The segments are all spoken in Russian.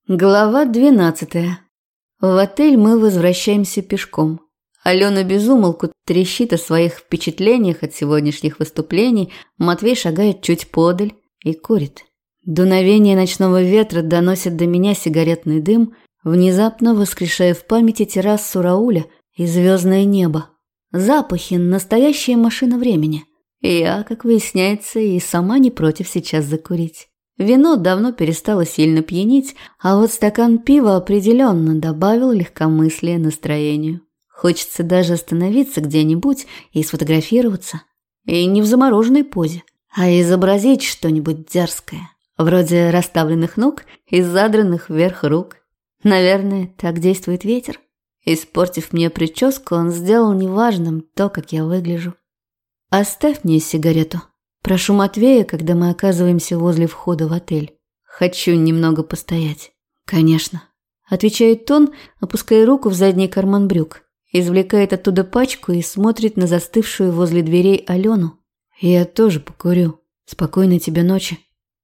Глава 12. В отель мы возвращаемся пешком. Алена без умолку трещит о своих впечатлениях от сегодняшних выступлений, Матвей шагает чуть подаль и курит. Дуновение ночного ветра доносит до меня сигаретный дым, внезапно воскрешая в памяти террасу Рауля и звездное небо. Запахи – настоящая машина времени. И я, как выясняется, и сама не против сейчас закурить. Вино давно перестало сильно пьянить, а вот стакан пива определенно добавил легкомыслия настроению. Хочется даже остановиться где-нибудь и сфотографироваться. И не в замороженной позе, а изобразить что-нибудь дерзкое, вроде расставленных ног и задранных вверх рук. Наверное, так действует ветер. Испортив мне прическу, он сделал неважным то, как я выгляжу. «Оставь мне сигарету». Прошу Матвея, когда мы оказываемся возле входа в отель. Хочу немного постоять. Конечно. Отвечает он, опуская руку в задний карман брюк. Извлекает оттуда пачку и смотрит на застывшую возле дверей Алену. Я тоже покурю. Спокойной тебе ночи.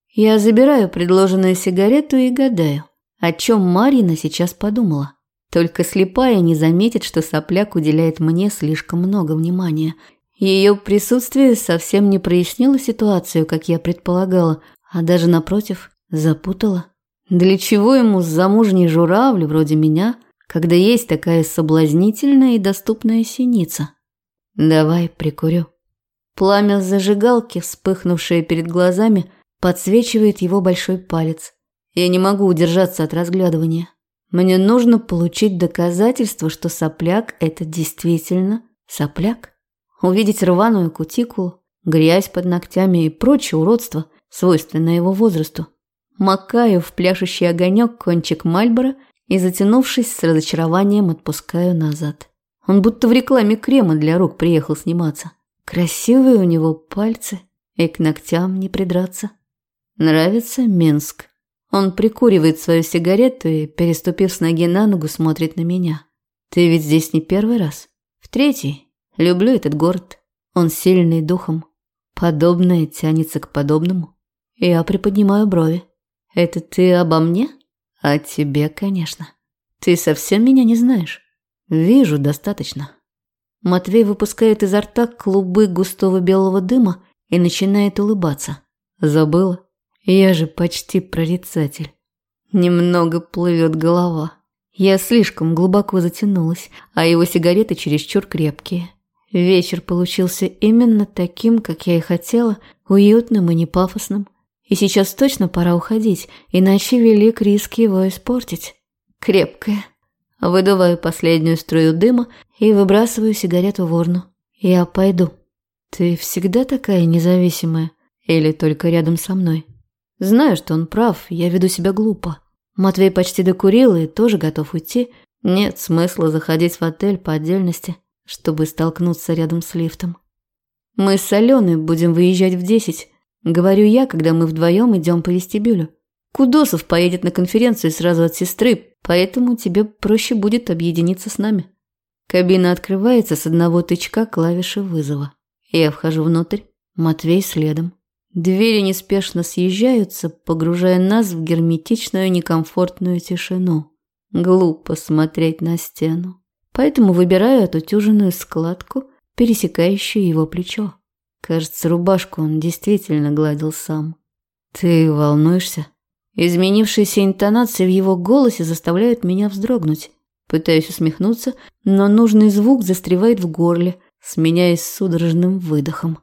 Я забираю предложенную сигарету и гадаю, о чем Марина сейчас подумала. Только слепая не заметит, что сопляк уделяет мне слишком много внимания. Ее присутствие совсем не прояснило ситуацию, как я предполагала, а даже, напротив, запутало. Для чего ему замужний журавль вроде меня, когда есть такая соблазнительная и доступная синица? Давай прикурю. Пламя зажигалки, вспыхнувшее перед глазами, подсвечивает его большой палец. Я не могу удержаться от разглядывания. Мне нужно получить доказательство, что сопляк – это действительно сопляк. Увидеть рваную кутикулу, грязь под ногтями и прочее уродство, свойственное его возрасту. Макаю в пляшущий огонек кончик Мальборо и, затянувшись с разочарованием, отпускаю назад. Он будто в рекламе крема для рук приехал сниматься. Красивые у него пальцы, и к ногтям не придраться. Нравится Минск. Он прикуривает свою сигарету и, переступив с ноги на ногу, смотрит на меня. Ты ведь здесь не первый раз? В третий. Люблю этот город. Он сильный духом. Подобное тянется к подобному. Я приподнимаю брови. Это ты обо мне? О тебе, конечно. Ты совсем меня не знаешь? Вижу достаточно. Матвей выпускает изо рта клубы густого белого дыма и начинает улыбаться. Забыла? Я же почти прорицатель. Немного плывет голова. Я слишком глубоко затянулась, а его сигареты чересчур крепкие. Вечер получился именно таким, как я и хотела, уютным и не пафосным. И сейчас точно пора уходить, иначе велик риск его испортить. Крепкая. Выдуваю последнюю струю дыма и выбрасываю сигарету в урну. Я пойду. Ты всегда такая независимая? Или только рядом со мной? Знаю, что он прав, я веду себя глупо. Матвей почти докурил и тоже готов уйти. Нет смысла заходить в отель по отдельности, чтобы столкнуться рядом с лифтом. Мы с Аленой будем выезжать в 10, говорю я, когда мы вдвоем идем по вестибюлю. Кудосов поедет на конференцию сразу от сестры, поэтому тебе проще будет объединиться с нами. Кабина открывается с одного тычка клавиши вызова. Я вхожу внутрь, Матвей следом. Двери неспешно съезжаются, погружая нас в герметичную некомфортную тишину. Глупо смотреть на стену. Поэтому выбираю отутюженную складку, пересекающую его плечо. Кажется, рубашку он действительно гладил сам. «Ты волнуешься?» Изменившиеся интонации в его голосе заставляют меня вздрогнуть. Пытаюсь усмехнуться, но нужный звук застревает в горле, сменяясь судорожным выдохом.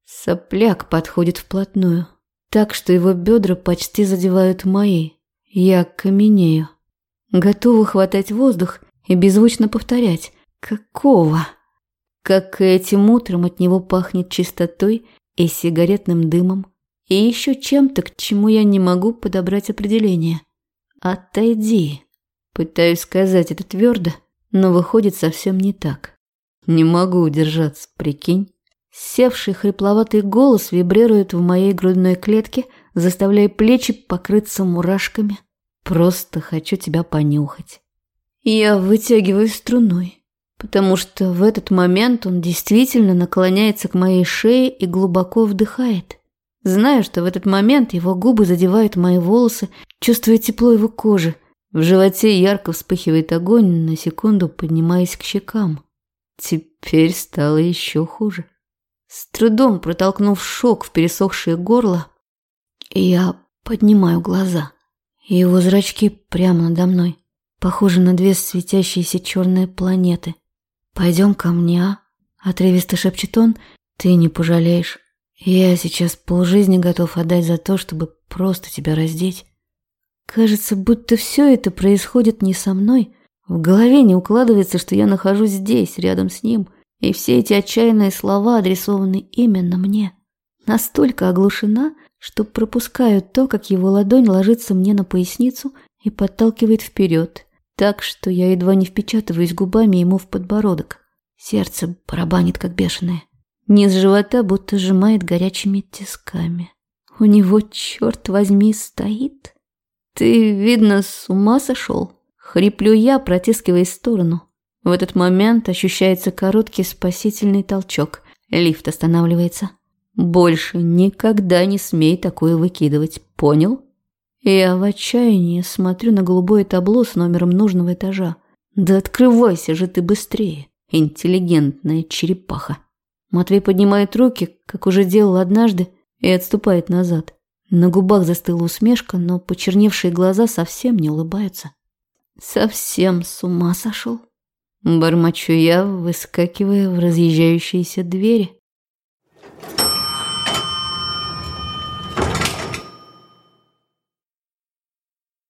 Сопляк подходит вплотную, так что его бедра почти задевают мои. Я каменею. Готова хватать воздух и беззвучно повторять «Какого?». Как и этим утром от него пахнет чистотой и сигаретным дымом, и еще чем-то, к чему я не могу подобрать определение. «Отойди». Пытаюсь сказать это твердо, но выходит совсем не так. Не могу удержаться, прикинь. Севший хрипловатый голос вибрирует в моей грудной клетке, заставляя плечи покрыться мурашками. Просто хочу тебя понюхать. Я вытягиваю струной, потому что в этот момент он действительно наклоняется к моей шее и глубоко вдыхает. Знаю, что в этот момент его губы задевают мои волосы, чувствуя тепло его кожи. В животе ярко вспыхивает огонь, на секунду поднимаясь к щекам. Теперь стало еще хуже. С трудом протолкнув шок в пересохшее горло, я поднимаю глаза. Его зрачки прямо надо мной, похожи на две светящиеся черные планеты. «Пойдем ко мне, а?» – отрывисто шепчет он. «Ты не пожалеешь. Я сейчас полжизни готов отдать за то, чтобы просто тебя раздеть». Кажется, будто все это происходит не со мной. В голове не укладывается, что я нахожусь здесь, рядом с ним, и все эти отчаянные слова адресованы именно мне. Настолько оглушена, что пропускаю то, как его ладонь ложится мне на поясницу и подталкивает вперед, так что я едва не впечатываюсь губами ему в подбородок. Сердце барабанит, как бешеное. Низ живота будто сжимает горячими тисками. У него, черт возьми, стоит. «Ты, видно, с ума сошел?» Хриплю я, протискиваясь в сторону. В этот момент ощущается короткий спасительный толчок. Лифт останавливается. «Больше никогда не смей такое выкидывать, понял?» Я в отчаянии смотрю на голубое табло с номером нужного этажа. «Да открывайся же ты быстрее, интеллигентная черепаха!» Матвей поднимает руки, как уже делал однажды, и отступает назад. На губах застыла усмешка, но почерневшие глаза совсем не улыбаются. «Совсем с ума сошел?» Бормочу я, выскакивая в разъезжающиеся двери.